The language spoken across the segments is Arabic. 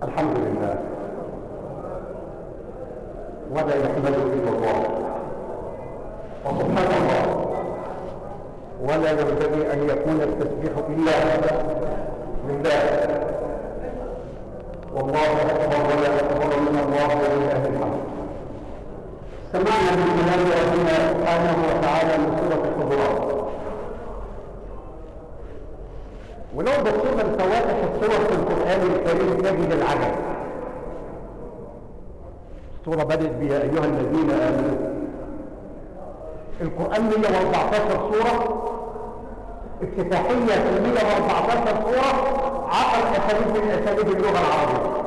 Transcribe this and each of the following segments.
الحمد لله، ولا يحمده الا الله، وسبحان الله، ولا ينبغي ان يكون التسبيح الا لله، والله اكبر ولا اكبر من الله ولله الحمد. سمعنا من كلام ربنا سبحانه وتعالى من سوره الحجرات، ولو بصينا لفواتح السور في القران الكريم نجد العجب. السوره بدات بيا ايها الذين امنوا. القران 114 سوره، افتتاحيه في 114 سوره 10 اساليب من اساليب اللغه العربيه.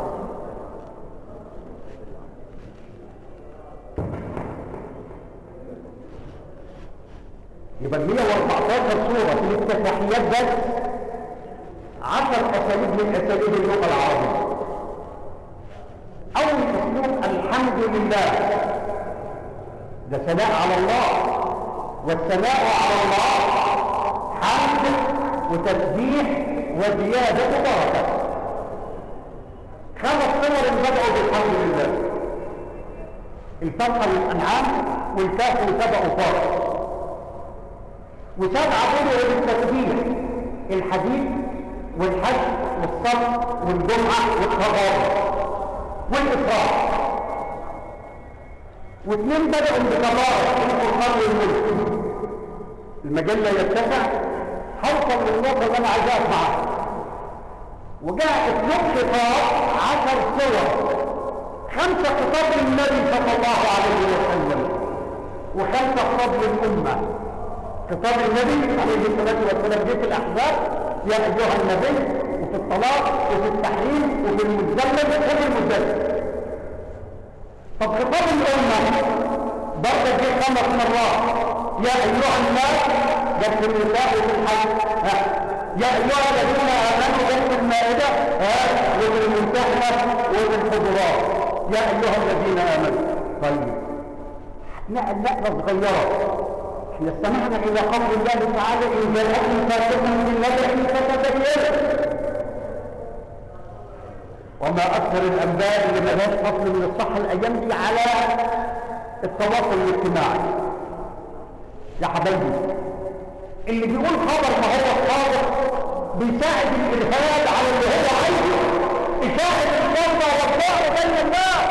يبقى 114 سوره في الافتتاحيات بس 10 اساليب من اساليب اللغه العربيه. اول اسلوب الحمد لله، ده ثناء على الله، والثناء على الله حمد وتسبيح وزياده بركه. 5 صور بدأوا بالحمد لله: الفتحه والانعام والكاف وسبع وفاء، و7 بدأوا بالتسبيح: الحديد والحج والصف والجمعه والتغابن والإفراط، و2 بدأوا بتبارك: القرآن والملك. المجال لا يتسع، هوصل للنقطة اللي أنا عايزها أسمعها. وجاء اسلوب خطاب 10 صور: 5 خطاب للنبي صلى الله عليه وسلم، و5 خطاب للأمة. خطاب النبي عليه الصلاة والسلام جه في الأحزاب: يا أيها النبي، وفي الطلاق، وفي التحريم، وفي المزمل، وفي المدثر. طب خطاب الأمة برضه جه 5 مرات: يا أيها الناس، جت في النساء وفي الحج، يا أيها الذين آمنوا، جت في المائدة، وفي الممتحنة وفي الحجرات، يا أيها الذين آمنوا. طيب نقلة صغيرة. احنا استمعنا إلى قول الله تعالى: إن جاءكم فاسق بالنبأ فتبينوا. وما أكثر الأنباء اللي ملهاش فصل من الصحة الأيام دي على التواصل الاجتماعي. يا حبايبي، اللي بيقول خبر ما هو الصادق بيساعد الإرهاب على اللي هو عايزه، يساعد الفوضى والفقر بين الناس.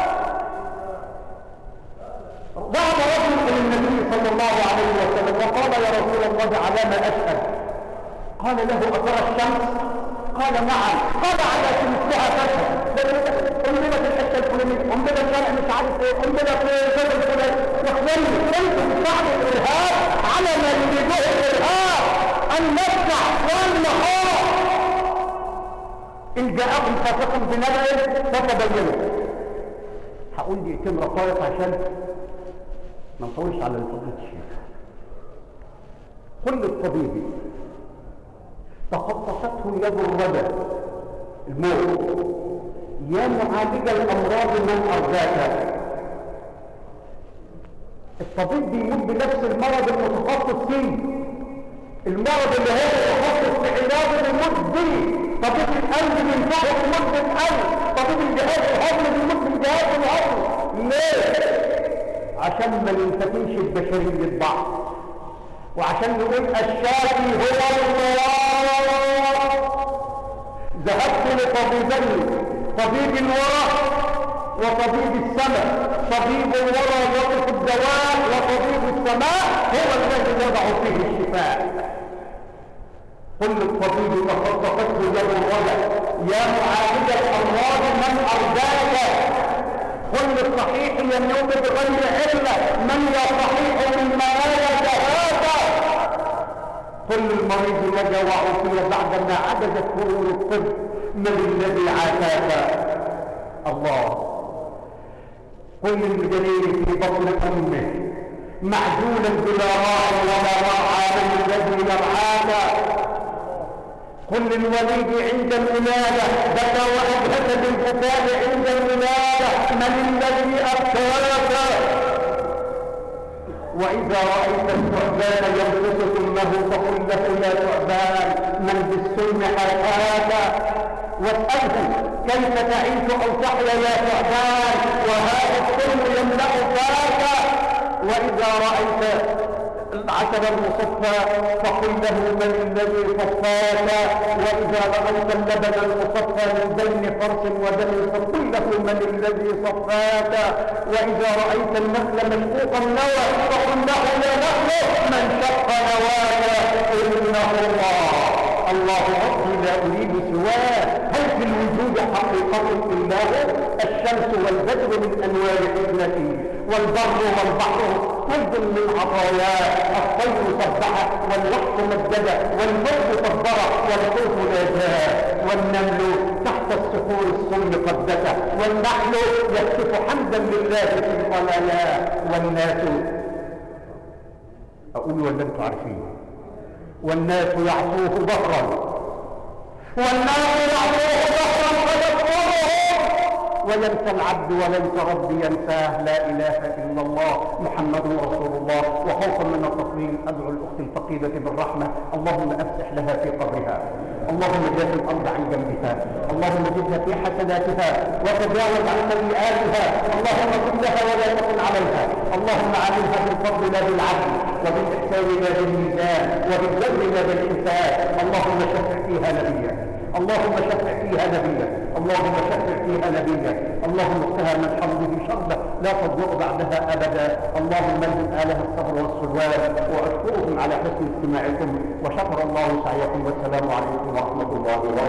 ذهب رجل إلى النبي صلى الله عليه وسلم وقال: يا رسول الله، على ما أشهد؟ قال له: أترى الشمس؟ قال: نعم. قال: على شمسها تشهد. قلنا في الحته الفلانيه، قلنا الشارع مش عارف ايه، قلنا في البلد الفلاني. يا اخواني، انتم بتساعدوا الارهاب على ما يريدوه الارهاب: ان نفتح والنهار. ان جاءكم فاسق بنبأ فتبينوا. هقول دقيقتين رقائق عشان ما نطولش على فضيلة الشيخ. كل الطبيب تخطفته يد الردى الموت: يا معالج الامراض من ارجاك. الطبيب بيموت بنفس المرض المتخصص فيه، المرض اللي هو متخصص في علاجه بيموت بيه. طبيب القلب بينفعه بيموت بالقلب، طبيب الجهاز الهضمي بيموت بالجهاز الهضمي. ليه؟ عشان ما ينفتنش البشريه بعض، وعشان نقول الشافي هو الله. ذهبت لطبيبين: طبيب الورى وطبيب السماء. طبيب الورى يصف الدواء، وطبيب السماء هو الذي يضع فيه الشفاء. كل الطبيب تخطفته يد الردى: يا معالج الامراض من ارجاك. كل الصحيح يموت بغير علة: من يا صحيح مما لا يتهافى. كل المريض نجا وعافي بعدما عجزت فروع الطب: من الذي عافاك؟ الله. كل الجنين في بطن امه معزولا بلا راع ولا راعى: من الذي يرعاك؟ كل الوليد عند الولاده بكى واجهد بالبكاء عند الولاده: من الذي ابكاك؟ واذا رايت الثعبان ينبسط ثمه فقل له: يا ثعبان، من بالسن حكاك؟ واسأله كيف تعيش أو تحيا يا ثعبان وهذا السلم يملأ فاك. وإذا رأيت العسل المصفى فقل له من الذي صفاك، وإذا رأيت اللبن المصفى من بين فرس ودم فقل له من الذي صفاك، وإذا رأيت النخل مشقوق النوى فقل له يا نخل من شق نواك إنه الله ربي لا أريد سواه. هل في الوجود حقيقة إلا هو؟ الشمس والبدر من أنوار حكمته، والبر والبحر كل من عطاياه، الطير سبح والوحش مجد والموت كبر والحوت ناجاه، والنمل تحت الصخور الصم قدسه، والنحل يهتف حمدا لله في القلايا، والناس أقول ولا أنتم عارفين؟ والناس يعصوه ظهرا، والناس يعصوه ظهرا فيذكرهم وينسى العبد وليس ربي ينساه. لا إله إلا الله محمد رسول الله. وخوفا من التطويل أدعو الأخت الفقيدة بالرحمة، اللهم أفسح لها في قبرها، اللهم جاز الأرض عن جنبها، اللهم زدها في حسناتها وتجاوز عن سيئاتها، اللهم كن لها ولا تكن عليها، اللهم عاملها بالفضل لا بالعدل وبالإحسان لا بالميزان وبالبر لا بالحساب. اللهم شفع فيها نبيا، اللهم شفع فيها نبيا، اللهم شفع فيها نبيا، اللهم اقتها من حمده شره لا تضر بعدها ابدا. اللهم الهم آلها الصبر والسلوان، واشكركم على حسن استماعكم، وشكر الله سعيكم، والسلام عليكم ورحمه الله وبركاته.